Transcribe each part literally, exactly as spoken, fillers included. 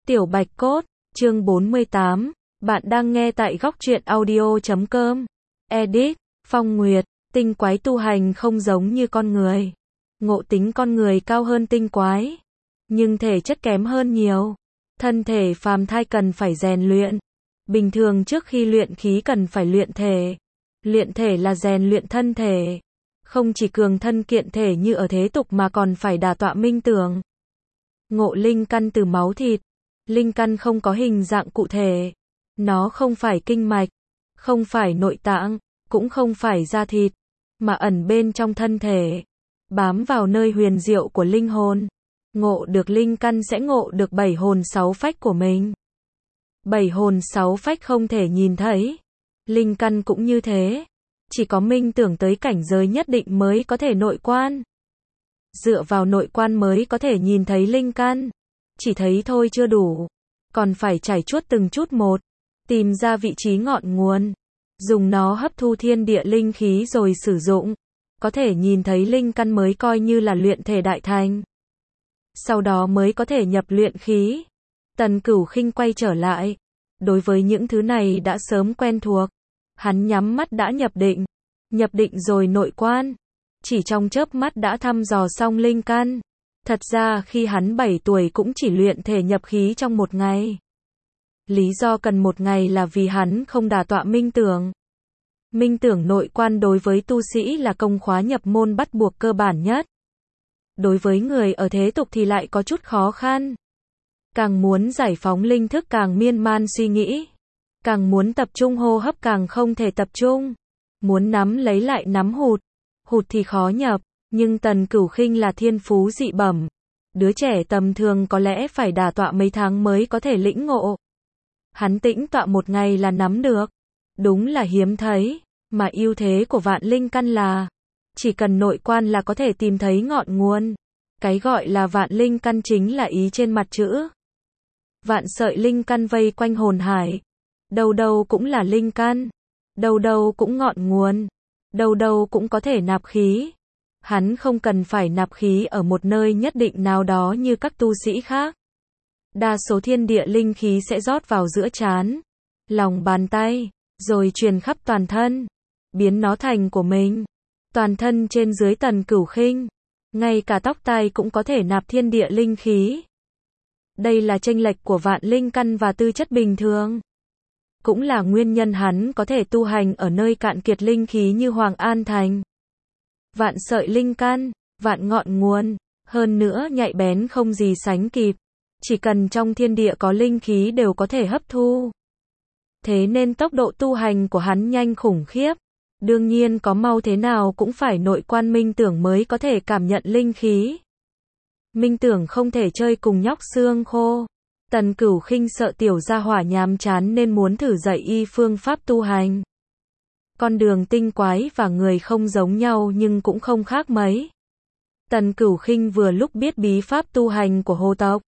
Tiểu Bạch Cốt, chương bốn mươi tám, bạn đang nghe tại góc truyện audio chấm com. Edit, Phong Nguyệt, tinh quái tu hành không giống như con người. Ngộ tính con người cao hơn tinh quái, nhưng thể chất kém hơn nhiều. Thân thể phàm thai cần phải rèn luyện. Bình thường trước khi luyện khí cần phải luyện thể. Luyện thể là rèn luyện thân thể. Không chỉ cường thân kiện thể như ở thế tục mà còn phải đả tọa minh tưởng. Ngộ linh căn từ máu thịt. Linh căn không có hình dạng cụ thể. Nó không phải kinh mạch, không phải nội tạng, cũng không phải da thịt, mà ẩn bên trong thân thể, bám vào nơi huyền diệu của linh hồn. Ngộ được linh căn sẽ ngộ được bảy hồn sáu phách của mình. Bảy hồn sáu phách không thể nhìn thấy. Linh căn cũng như thế. Chỉ có minh tưởng tới cảnh giới nhất định mới có thể nội quan. Dựa vào nội quan mới có thể nhìn thấy linh căn. Chỉ thấy thôi chưa đủ. Còn phải trải chuốt từng chút một. Tìm ra vị trí ngọn nguồn. Dùng nó hấp thu thiên địa linh khí rồi sử dụng. Có thể nhìn thấy linh căn mới coi như là luyện thể đại thành. Sau đó mới có thể nhập luyện khí. Tần Cửu Khinh quay trở lại. Đối với những thứ này đã sớm quen thuộc. Hắn nhắm mắt đã nhập định. Nhập định rồi nội quan. Chỉ trong chớp mắt đã thăm dò xong linh căn. Thật ra khi hắn bảy tuổi cũng chỉ luyện thể nhập khí trong một ngày. Lý do cần một ngày là vì hắn không đả tọa minh tưởng. Minh tưởng nội quan đối với tu sĩ là công khóa nhập môn bắt buộc cơ bản nhất. Đối với người ở thế tục thì lại có chút khó khăn. Càng muốn giải phóng linh thức càng miên man suy nghĩ. Càng muốn tập trung hô hấp càng không thể tập trung. Muốn nắm lấy lại nắm hụt. Hụt thì khó nhập. Nhưng Tần Cửu Khinh là thiên phú dị bẩm. Đứa trẻ tầm thường có lẽ phải đả tọa mấy tháng mới có thể lĩnh ngộ. Hắn tĩnh tọa một ngày là nắm được. Đúng là hiếm thấy. Mà ưu thế của vạn linh căn là chỉ cần nội quan là có thể tìm thấy ngọn nguồn. Cái gọi là vạn linh căn chính là ý trên mặt chữ. Vạn sợi linh căn vây quanh hồn hải. Đâu đâu cũng là linh căn. Đâu đâu cũng ngọn nguồn. Đâu đâu cũng có thể nạp khí. Hắn không cần phải nạp khí ở một nơi nhất định nào đó như các tu sĩ khác. Đa số thiên địa linh khí sẽ rót vào giữa trán, lòng bàn tay, rồi truyền khắp toàn thân, biến nó thành của mình. Toàn thân trên dưới Tần Cửu Khinh, ngay cả tóc tai cũng có thể nạp thiên địa linh khí. Đây là chênh lệch của vạn linh căn và tư chất bình thường. Cũng là nguyên nhân hắn có thể tu hành ở nơi cạn kiệt linh khí như Hoàng An Thành. Vạn sợi linh căn, vạn ngọn nguồn, hơn nữa nhạy bén không gì sánh kịp. Chỉ cần trong thiên địa có linh khí đều có thể hấp thu. Thế nên tốc độ tu hành của hắn nhanh khủng khiếp. Đương nhiên có mau thế nào cũng phải nội quan minh tưởng mới có thể cảm nhận linh khí. Minh tưởng không thể chơi cùng nhóc xương khô. Tần Cửu Khinh sợ tiểu gia hỏa nhàm chán nên muốn thử dạy y phương pháp tu hành. Con đường tinh quái và người không giống nhau nhưng cũng không khác mấy. Tần Cửu Khinh vừa lúc biết bí pháp tu hành của hồ tộc.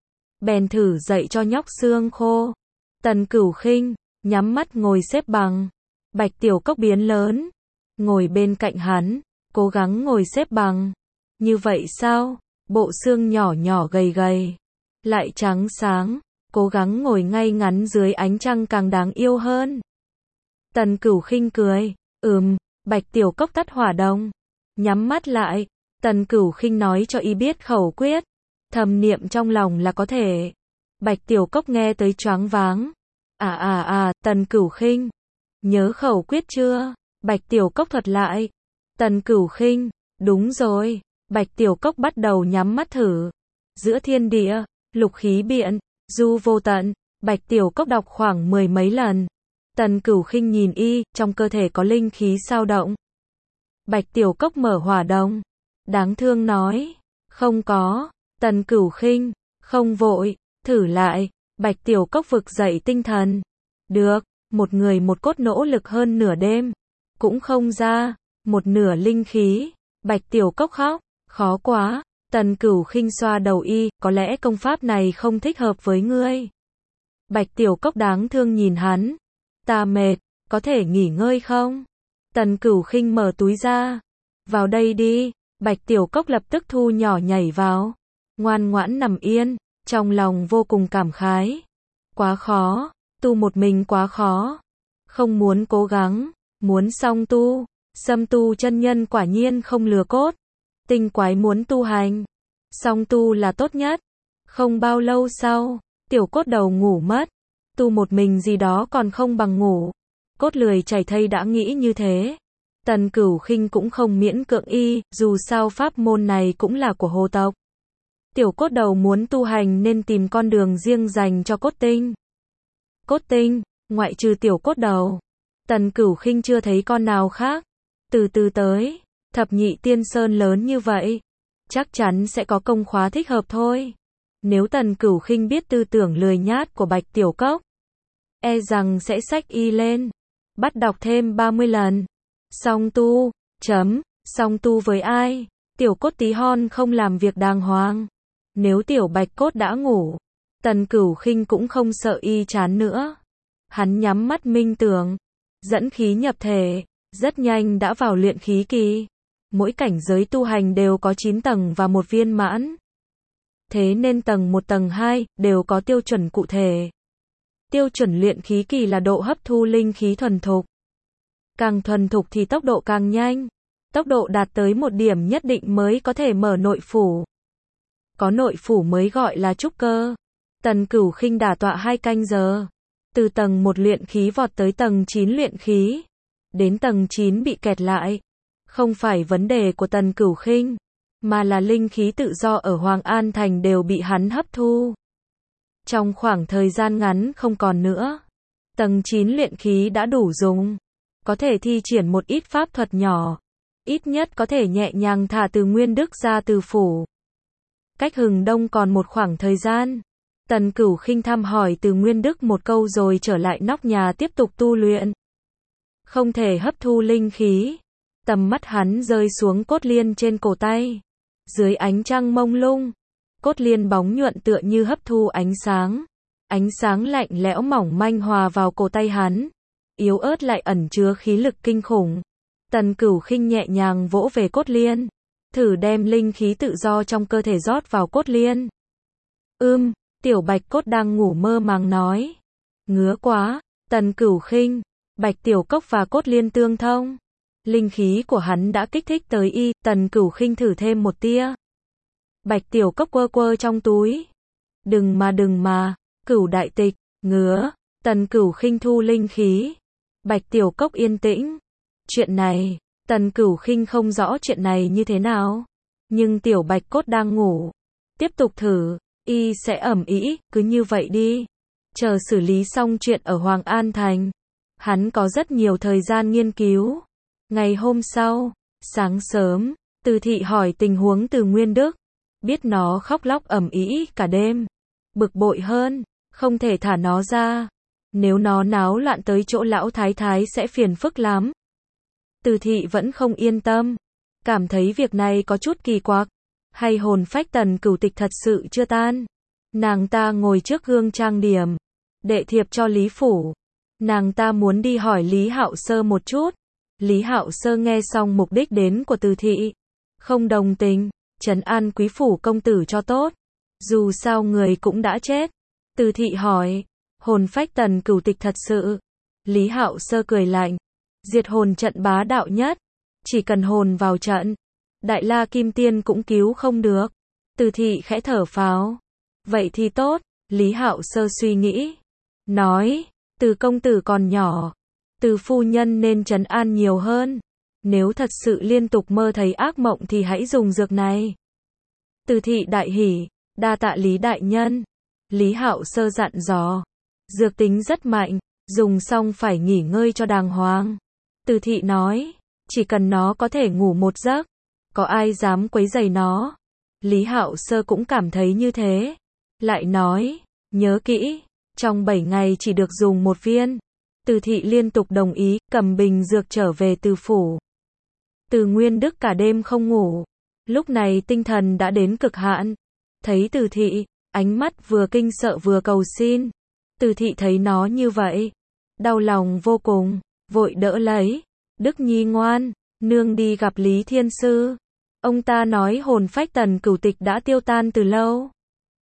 Bèn thử dạy cho nhóc xương khô. Tần Cửu Khinh nhắm mắt ngồi xếp bằng. Bạch Tiểu Cốc biến lớn, ngồi bên cạnh hắn, cố gắng ngồi xếp bằng. Như vậy sao? Bộ xương nhỏ nhỏ gầy gầy, lại trắng sáng, cố gắng ngồi ngay ngắn dưới ánh trăng càng đáng yêu hơn. Tần Cửu Khinh cười, ừm, Bạch Tiểu Cốc tắt hỏa đồng, nhắm mắt lại. Tần Cửu Khinh nói cho y biết khẩu quyết, thầm niệm trong lòng là có thể. Bạch Tiểu Cốc nghe tới choáng váng. À à à, Tần Cửu Khinh, nhớ khẩu quyết chưa? Bạch Tiểu Cốc thuật lại. Tần Cửu Khinh, đúng rồi. Bạch Tiểu Cốc bắt đầu nhắm mắt thử. Giữa thiên địa, lục khí biện, du vô tận. Bạch Tiểu Cốc đọc khoảng mười mấy lần. Tần Cửu Khinh nhìn y, trong cơ thể có linh khí sao động. Bạch Tiểu Cốc mở hỏa đồng. Đáng thương nói, không có. Tần Cửu Khinh, không vội, thử lại. Bạch Tiểu Cốc vực dậy tinh thần. Được, một người một cốt nỗ lực hơn nửa đêm. Cũng không ra, một nửa linh khí. Bạch Tiểu Cốc khóc, khó quá. Tần Cửu Khinh xoa đầu y, có lẽ công pháp này không thích hợp với ngươi. Bạch Tiểu Cốc đáng thương nhìn hắn. Ta mệt, có thể nghỉ ngơi không? Tần Cửu Khinh mở túi ra. Vào đây đi. Bạch Tiểu Cốc lập tức thu nhỏ nhảy vào. Ngoan ngoãn nằm yên. trong lòng vô cùng cảm khái. Quá khó, tu một mình quá khó. Không muốn cố gắng, muốn song tu, xâm tu chân nhân quả nhiên không lừa cốt. Tinh quái muốn tu hành, song tu là tốt nhất. Không bao lâu sau, tiểu cốt đầu ngủ mất. Tu một mình gì đó còn không bằng ngủ. Cốt lười chảy thây đã nghĩ như thế. Tần Cửu Khinh cũng không miễn cưỡng y, dù sao pháp môn này cũng là của hồ tộc. Tiểu cốt đầu muốn tu hành nên tìm con đường riêng dành cho cốt tinh. Cốt tinh, ngoại trừ tiểu cốt đầu, Tần Cửu Khinh chưa thấy con nào khác. Từ từ tới, thập nhị tiên sơn lớn như vậy, chắc chắn sẽ có công khóa thích hợp thôi. Nếu Tần Cửu Khinh biết tư tưởng lười nhát của Bạch Tiểu Cốc, e rằng sẽ xách y lên, bắt đọc thêm ba mươi lần. Song tu, chấm, song tu với ai? Tiểu cốt tí hon không làm việc đàng hoàng. Nếu tiểu bạch cốt đã ngủ, Tần Cửu Khinh cũng không sợ y chán nữa. Hắn nhắm mắt minh tưởng, dẫn khí nhập thể, rất nhanh đã vào luyện khí kỳ. Mỗi cảnh giới tu hành đều có chín tầng và một viên mãn. Thế nên tầng một tầng hai đều có tiêu chuẩn cụ thể. Tiêu chuẩn luyện khí kỳ là độ hấp thu linh khí thuần thục. Càng thuần thục thì tốc độ càng nhanh. Tốc độ đạt tới một điểm nhất định mới có thể mở nội phủ. Có nội phủ mới gọi là trúc cơ. Tần Cửu Khinh đả tọa hai canh giờ. Từ tầng một luyện khí vọt tới tầng chín luyện khí. Đến tầng chín bị kẹt lại. Không phải vấn đề của Tần Cửu Khinh, mà là linh khí tự do ở Hoàng An Thành đều bị hắn hấp thu. Trong khoảng thời gian ngắn không còn nữa. Tầng chín luyện khí đã đủ dùng. Có thể thi triển một ít pháp thuật nhỏ. Ít nhất có thể nhẹ nhàng thả từ Nguyên Đức ra từ phủ. Cách hừng đông còn một khoảng thời gian. Tần Cửu Khinh thăm hỏi từ Nguyên Đức một câu rồi trở lại nóc nhà tiếp tục tu luyện. Không thể hấp thu linh khí. Tầm mắt hắn rơi xuống cốt liên trên cổ tay. Dưới ánh trăng mông lung, cốt liên bóng nhuận tựa như hấp thu ánh sáng. Ánh sáng lạnh lẽo mỏng manh hòa vào cổ tay hắn. Yếu ớt lại ẩn chứa khí lực kinh khủng. Tần Cửu Khinh nhẹ nhàng vỗ về cốt liên. Thử đem linh khí tự do trong cơ thể rót vào cốt liên. Ưm, tiểu bạch cốt đang ngủ mơ màng nói. Ngứa quá, Tần Cửu Khinh, Bạch Tiểu Cốc và cốt liên tương thông. Linh khí của hắn đã kích thích tới y, Tần Cửu Khinh thử thêm một tia. Bạch Tiểu Cốc quơ quơ trong túi. Đừng mà đừng mà, Cửu đại tịch, ngứa. Tần Cửu Khinh thu linh khí. Bạch Tiểu Cốc yên tĩnh. Chuyện này, Tần Cửu Khinh không rõ chuyện này như thế nào. Nhưng tiểu bạch cốt đang ngủ. Tiếp tục thử, y sẽ ầm ĩ, cứ như vậy đi. Chờ xử lý xong chuyện ở Hoàng An Thành. Hắn có rất nhiều thời gian nghiên cứu. Ngày hôm sau, sáng sớm, Từ Thị hỏi tình huống từ Nguyên Đức. Biết nó khóc lóc ầm ĩ cả đêm. Bực bội hơn, không thể thả nó ra. Nếu nó náo loạn tới chỗ lão thái thái sẽ phiền phức lắm. Từ Thị vẫn không yên tâm. Cảm thấy việc này có chút kỳ quặc. Hay hồn phách Tần Cửu Tịch thật sự chưa tan. Nàng ta ngồi trước gương trang điểm. Đệ thiệp cho Lý Phủ. Nàng ta muốn đi hỏi Lý Hạo Sơ một chút. Lý Hạo Sơ nghe xong mục đích đến của Từ Thị. Không đồng tình. Trấn an quý phủ công tử cho tốt. Dù sao người cũng đã chết. Từ Thị hỏi. Hồn phách Tần Cửu Tịch thật sự. Lý Hạo Sơ cười lạnh. Diệt hồn trận bá đạo nhất. Chỉ cần hồn vào trận. Đại La Kim Tiên cũng cứu không được. Từ Thị khẽ thở phào. Vậy thì tốt. Lý Hạo Sơ suy nghĩ. Nói. Từ công tử còn nhỏ. Từ phu nhân nên trấn an nhiều hơn. Nếu thật sự liên tục mơ thấy ác mộng thì hãy dùng dược này. Từ Thị đại hỉ. Đa tạ Lý đại nhân. Lý Hạo Sơ dặn dò. Dược tính rất mạnh. Dùng xong phải nghỉ ngơi cho đàng hoàng. Từ Thị nói. Chỉ cần nó có thể ngủ một giấc. Có ai dám quấy rầy nó. Lý Hạo Sơ cũng cảm thấy như thế. Lại nói. Nhớ kỹ. Trong bảy ngày chỉ được dùng một viên. Từ Thị liên tục đồng ý. Cầm bình dược trở về từ phủ. Từ Nguyên Đức cả đêm không ngủ. Lúc này tinh thần đã đến cực hạn. Thấy Từ Thị. Ánh mắt vừa kinh sợ vừa cầu xin. Từ Thị thấy nó như vậy. Đau lòng vô cùng. Vội đỡ lấy. Đức Nhi ngoan. Nương đi gặp Lý Thiên Sư. Ông ta nói hồn phách Tần Cửu Tịch đã tiêu tan từ lâu.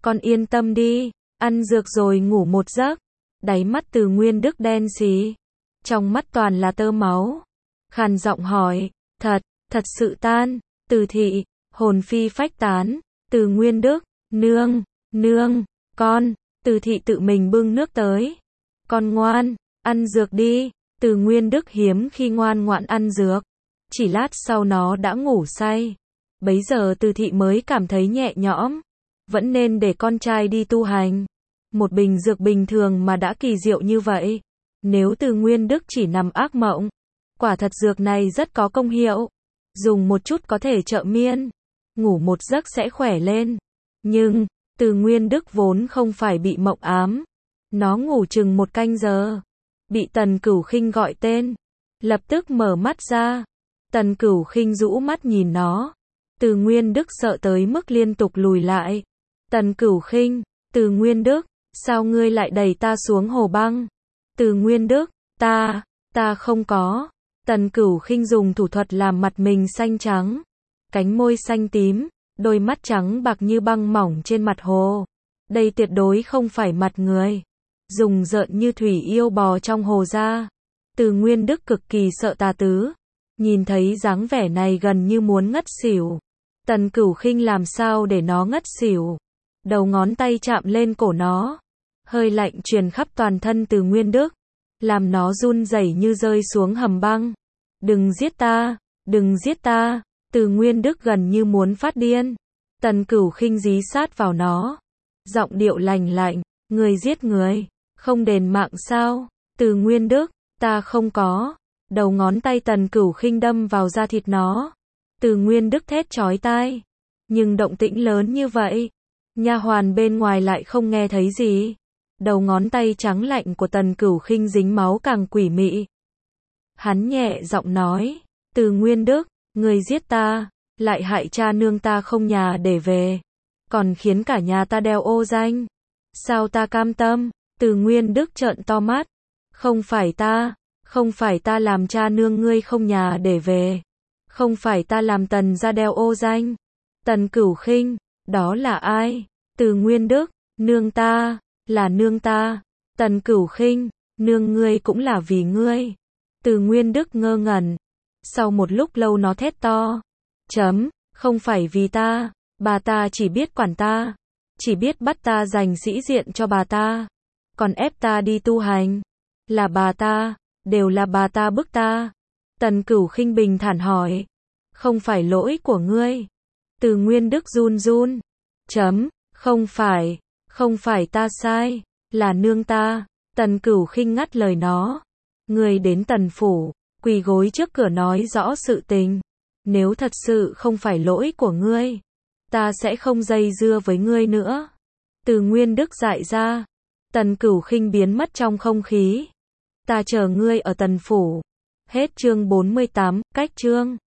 con yên tâm đi, ăn dược rồi ngủ một giấc. Đáy mắt Từ Nguyên Đức đen xì, trong mắt toàn là tơ máu. Khàn giọng hỏi, thật, thật sự tan, Từ thị, hồn phi phách tán. Từ Nguyên Đức, nương, nương, con, Từ thị tự mình bưng nước tới. Con ngoan, ăn dược đi. Từ Nguyên Đức hiếm khi ngoan ngoãn ăn dược. Chỉ lát sau nó đã ngủ say. Bấy giờ Từ thị mới cảm thấy nhẹ nhõm. Vẫn nên để con trai đi tu hành. Một bình dược bình thường mà đã kỳ diệu như vậy. Nếu Từ Nguyên Đức chỉ nằm ác mộng, quả thật dược này rất có công hiệu. Dùng một chút có thể trợ miên. Ngủ một giấc sẽ khỏe lên. Nhưng, Từ Nguyên Đức vốn không phải bị mộng ám. Nó ngủ chừng một canh giờ. Bị Tần Cửu Khinh gọi tên. Lập tức mở mắt ra. Tần Cửu Khinh rũ mắt nhìn nó. Từ Nguyên Đức sợ tới mức liên tục lùi lại. Tần Cửu Khinh, Từ Nguyên Đức, sao ngươi lại đẩy ta xuống hồ băng? Từ Nguyên Đức, ta, ta không có. Tần Cửu Khinh dùng thủ thuật làm mặt mình xanh trắng. Cánh môi xanh tím, đôi mắt trắng bạc như băng mỏng trên mặt hồ. Đây tuyệt đối không phải mặt người. Dùng rợn như thủy yêu bò trong hồ ra. Từ Nguyên Đức cực kỳ sợ tà tứ. Nhìn thấy dáng vẻ này gần như muốn ngất xỉu. Tần Cửu Khinh làm sao để nó ngất xỉu. Đầu ngón tay chạm lên cổ nó. Hơi lạnh truyền khắp toàn thân Từ Nguyên Đức. Làm nó run rẩy như rơi xuống hầm băng. Đừng giết ta, đừng giết ta. Từ Nguyên Đức gần như muốn phát điên. Tần Cửu Khinh dí sát vào nó. Giọng điệu lành lạnh, người giết người, không đền mạng sao? Từ Nguyên Đức, ta không có. Đầu ngón tay Tần Cửu Khinh đâm vào da thịt nó. Từ Nguyên Đức thét chói tai. Nhưng động tĩnh lớn như vậy, nha hoàn bên ngoài lại không nghe thấy gì. Đầu ngón tay trắng lạnh của Tần Cửu Khinh dính máu càng quỷ mị. Hắn nhẹ giọng nói, Từ Nguyên Đức, người giết ta, lại hại cha nương ta không nhà để về, còn khiến cả nhà ta đeo ô danh. Sao ta cam tâm? Từ Nguyên Đức trợn to mắt. Không phải ta, không phải ta làm cha nương ngươi không nhà để về. Không phải ta làm Tần gia đeo ô danh. Tần Cửu Khinh, đó là ai? Từ Nguyên Đức, nương ta, là nương ta. Tần Cửu Khinh, nương ngươi cũng là vì ngươi. Từ Nguyên Đức ngơ ngẩn. Sau một lúc lâu nó thét to. Chấm, không phải vì ta, bà ta chỉ biết quản ta. Chỉ biết bắt ta giành sĩ diện cho bà ta. Còn ép ta đi tu hành. Là bà ta, đều là bà ta bức ta. Tần Cửu Khinh bình thản hỏi. Không phải lỗi của ngươi. Từ Nguyên Đức run run. Chấm, không phải, không phải ta sai, là nương ta. Tần Cửu Khinh ngắt lời nó. Ngươi đến Tần phủ, quỳ gối trước cửa nói rõ sự tình. Nếu thật sự không phải lỗi của ngươi, ta sẽ không dây dưa với ngươi nữa. Từ Nguyên Đức dại ra. Tần Cửu Khinh biến mất trong không khí. Ta chờ ngươi ở Tần phủ. Hết chương bốn mươi tám, cách chương.